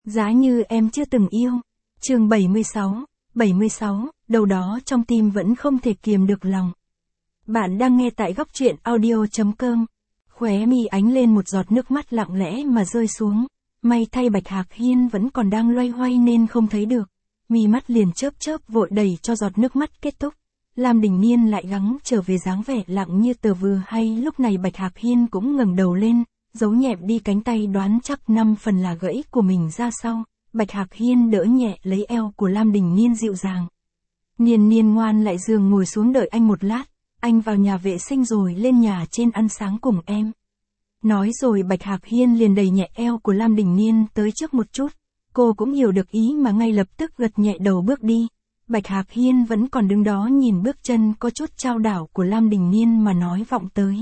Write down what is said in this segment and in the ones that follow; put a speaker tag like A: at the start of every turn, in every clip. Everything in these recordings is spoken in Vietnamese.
A: Giá như em chưa từng yêu. Chương 76, đâu đó trong tim vẫn không thể kiềm được lòng. Bạn đang nghe tại góc truyện audio.com. Khóe mi ánh lên một giọt nước mắt lặng lẽ mà rơi xuống. May thay Bạch Hạc Hiên vẫn còn đang loay hoay nên không thấy được. Mi mắt liền chớp chớp vội đẩy cho giọt nước mắt kết thúc. Lam Đình Niên lại gắng trở về dáng vẻ lặng như tờ vừa hay lúc này Bạch Hạc Hiên cũng ngẩng đầu lên, giấu nhẹm đi cánh tay đoán chắc 5 phần là gãy của mình ra sau. Bạch Hạc Hiên đỡ nhẹ lấy eo của Lam Đình Niên dịu dàng. Niên ngoan lại giường ngồi xuống đợi anh một lát, anh vào nhà vệ sinh rồi lên nhà trên ăn sáng cùng em. Nói rồi Bạch Hạc Hiên liền đẩy nhẹ eo của Lam Đình Niên tới trước một chút, cô cũng hiểu được ý mà ngay lập tức gật nhẹ đầu bước đi. Bạch Hạc Hiên vẫn còn đứng đó nhìn bước chân có chút chao đảo của Lam Đình Niên mà nói vọng tới.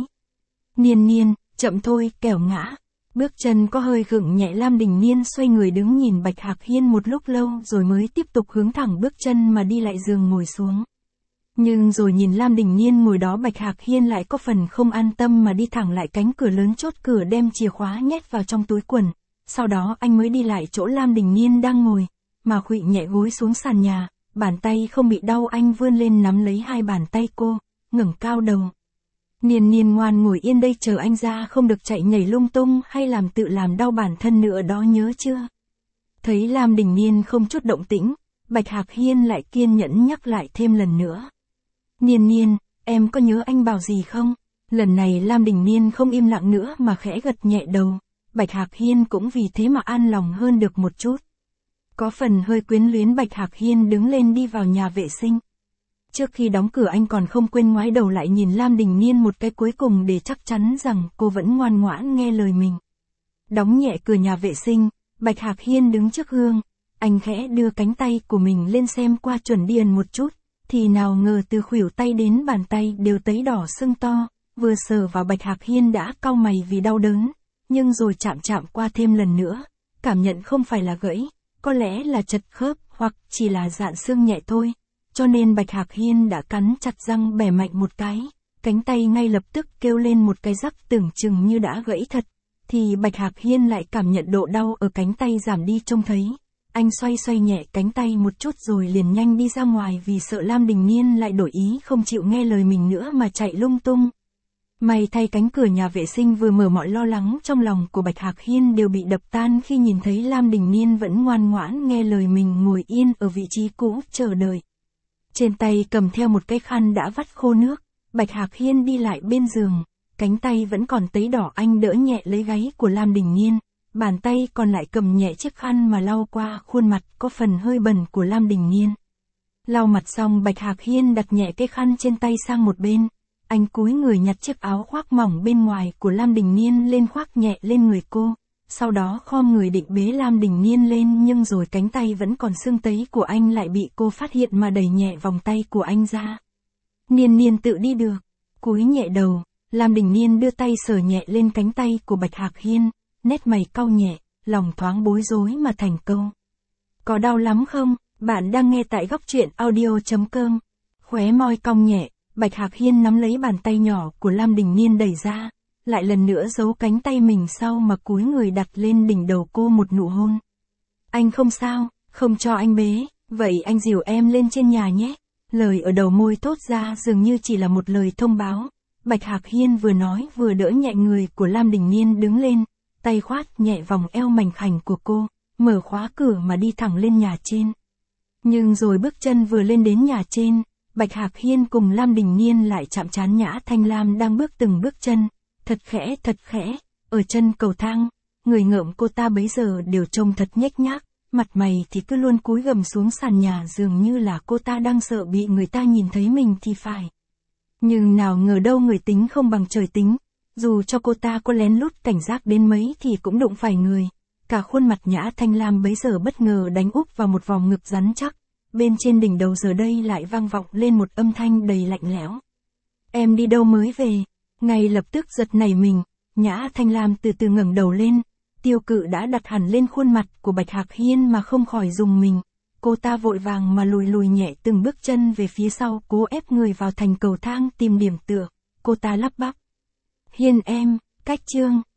A: Niên, chậm thôi, kẻo ngã. Bước chân có hơi gượng nhẹ Lam Đình Niên xoay người đứng nhìn Bạch Hạc Hiên một lúc lâu rồi mới tiếp tục hướng thẳng bước chân mà đi lại giường ngồi xuống. Nhưng rồi nhìn Lam Đình Niên ngồi đó Bạch Hạc Hiên lại có phần không an tâm mà đi thẳng lại cánh cửa lớn chốt cửa đem chìa khóa nhét vào trong túi quần. Sau đó anh mới đi lại chỗ Lam Đình Niên đang ngồi, mà khuỵu nhẹ gối xuống sàn nhà, bàn tay không bị đau anh vươn lên nắm lấy hai bàn tay cô, ngẩng cao đầu. Niên ngoan ngồi yên đây chờ anh ra không được chạy nhảy lung tung hay tự làm đau bản thân nữa đó nhớ chưa? Thấy Lam Đình Niên không chút động tĩnh, Bạch Hạc Hiên lại kiên nhẫn nhắc lại thêm lần nữa. Niên, em có nhớ anh bảo gì không? Lần này Lam Đình Niên không im lặng nữa mà khẽ gật nhẹ đầu, Bạch Hạc Hiên cũng vì thế mà an lòng hơn được một chút. Có phần hơi quyến luyến Bạch Hạc Hiên đứng lên đi vào nhà vệ sinh. Trước khi đóng cửa anh còn không quên ngoái đầu lại nhìn Lam Đình Niên một cái cuối cùng để chắc chắn rằng cô vẫn ngoan ngoãn nghe lời mình. Đóng nhẹ cửa nhà vệ sinh, Bạch Hạc Hiên đứng trước gương, anh khẽ đưa cánh tay của mình lên xem qua chuẩn điền một chút, thì nào ngờ từ khuỷu tay đến bàn tay đều tấy đỏ sưng to, vừa sờ vào Bạch Hạc Hiên đã cau mày vì đau đớn, nhưng rồi chạm qua thêm lần nữa, cảm nhận không phải là gãy, có lẽ là chật khớp hoặc chỉ là rạn xương nhẹ thôi. Cho nên Bạch Hạc Hiên đã cắn chặt răng bẻ mạnh một cái, cánh tay ngay lập tức kêu lên một cái rắc tưởng chừng như đã gãy thật, thì Bạch Hạc Hiên lại cảm nhận độ đau ở cánh tay giảm đi trông thấy. Anh xoay nhẹ cánh tay một chút rồi liền nhanh đi ra ngoài vì sợ Lam Đình Niên lại đổi ý không chịu nghe lời mình nữa mà chạy lung tung. May thay cánh cửa nhà vệ sinh vừa mở mọi lo lắng trong lòng của Bạch Hạc Hiên đều bị đập tan khi nhìn thấy Lam Đình Niên vẫn ngoan ngoãn nghe lời mình ngồi yên ở vị trí cũ chờ đợi. Trên tay cầm theo một cái khăn đã vắt khô nước, Bạch Hạc Hiên đi lại bên giường, cánh tay vẫn còn tấy đỏ anh đỡ nhẹ lấy gáy của Lam Đình Niên, bàn tay còn lại cầm nhẹ chiếc khăn mà lau qua khuôn mặt có phần hơi bẩn của Lam Đình Niên. Lau mặt xong Bạch Hạc Hiên đặt nhẹ cái khăn trên tay sang một bên, anh cúi người nhặt chiếc áo khoác mỏng bên ngoài của Lam Đình Niên lên khoác nhẹ lên người cô. Sau đó khom người định bế Lam Đình Niên lên nhưng rồi cánh tay vẫn còn sưng tấy của anh lại bị cô phát hiện mà đẩy nhẹ vòng tay của anh ra. Niên tự đi được. Cúi nhẹ đầu, Lam Đình Niên đưa tay sờ nhẹ lên cánh tay của Bạch Hạc Hiên, nét mày cau nhẹ, lòng thoáng bối rối mà thành câu. Có đau lắm không? Bạn đang nghe tại góc truyện audio.com. Khóe môi cong nhẹ, Bạch Hạc Hiên nắm lấy bàn tay nhỏ của Lam Đình Niên đẩy ra, lại lần nữa giấu cánh tay mình sau mà cúi người đặt lên đỉnh đầu cô một nụ hôn. Anh không sao, không cho anh bế, vậy anh dìu em lên trên nhà nhé. Lời ở đầu môi thốt ra dường như chỉ là một lời thông báo. Bạch Hạc Hiên vừa nói vừa đỡ nhẹ người của Lam Đình Niên đứng lên, tay khoát nhẹ vòng eo mảnh khảnh của cô, mở khóa cửa mà đi thẳng lên nhà trên. Nhưng rồi bước chân vừa lên đến nhà trên, Bạch Hạc Hiên cùng Lam Đình Niên lại chạm trán Nhã Thanh Lam đang bước từng bước chân. Thật khẽ, ở chân cầu thang, người ngợm cô ta bấy giờ đều trông thật nhếch nhác, mặt mày thì cứ luôn cúi gằm xuống sàn nhà dường như là cô ta đang sợ bị người ta nhìn thấy mình thì phải. Nhưng nào ngờ đâu người tính không bằng trời tính, dù cho cô ta có lén lút cảnh giác đến mấy thì cũng đụng phải người. Cả khuôn mặt Nhã Thanh Lam bấy giờ bất ngờ đánh úp vào một vòng ngực rắn chắc, bên trên đỉnh đầu giờ đây lại vang vọng lên một âm thanh đầy lạnh lẽo. Em đi đâu mới về? Ngay lập tức giật nảy mình, Nhã Thanh Lam từ từ ngẩng đầu lên, tiêu cự đã đặt hẳn lên khuôn mặt của Bạch Hạc Hiên mà không khỏi rùng mình. Cô ta vội vàng mà lùi nhẹ từng bước chân về phía sau cố ép người vào thành cầu thang tìm điểm tựa. Cô ta lắp bắp. Hiên em, cách chương.